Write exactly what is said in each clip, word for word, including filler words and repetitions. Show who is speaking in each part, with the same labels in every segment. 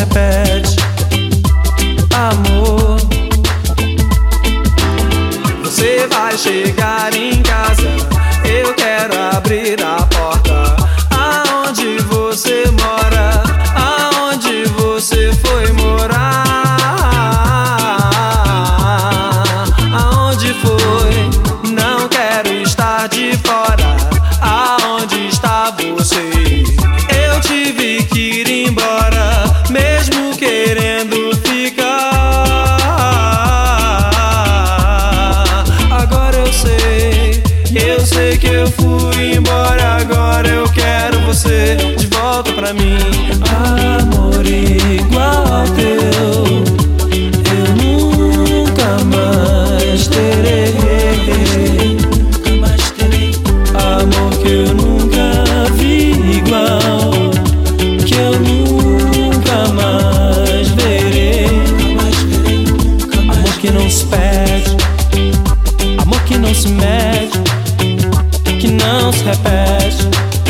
Speaker 1: repete. Amor, você vai chegar em casa, eu quero abrir a porta. Aonde você mora? Aonde você foi morar? Aonde foi? Não quero estar de fora. Aonde está você? Eu tive que ir embora, mesmo querendo ficar. Agora eu sei, eu sei que eu fui embora. Agora eu quero você de volta pra mim. Amor igual ao teu eu nunca mais terei. Amor que eu nunca vi igual, que eu nunca mais verei. Amor que não se pede, amor que não se mede, que não se repete.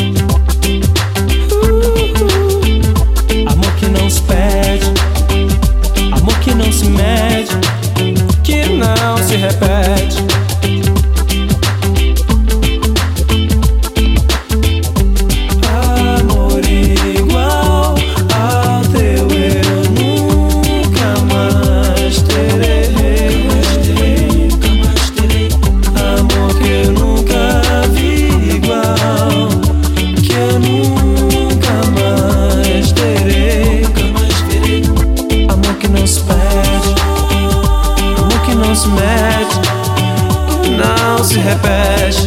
Speaker 1: Amor que não se pede, amor que não se mede, que não se repete. Amor igual ao teu eu nunca mais terei. Amor que eu nunca vi igual, que eu nunca mais terei. Amor que não se pede, amor que não se mede, que não se repete.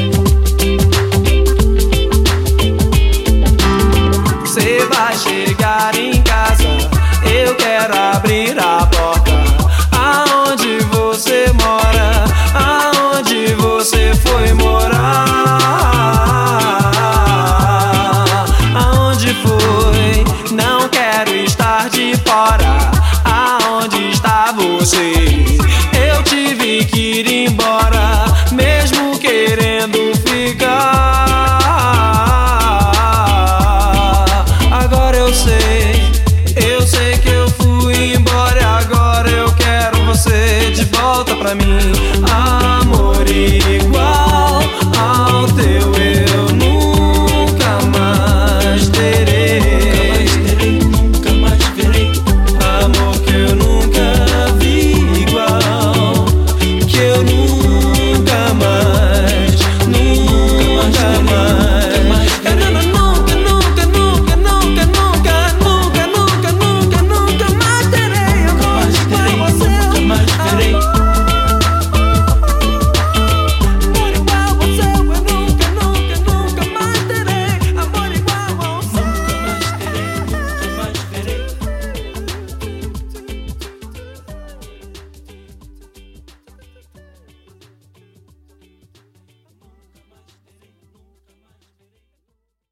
Speaker 1: Você vai chegar em casa, eu quero abrir a porta. Aonde você mora? Aonde você foi morar? Aonde foi? Não quero estar de fora. Aonde está você?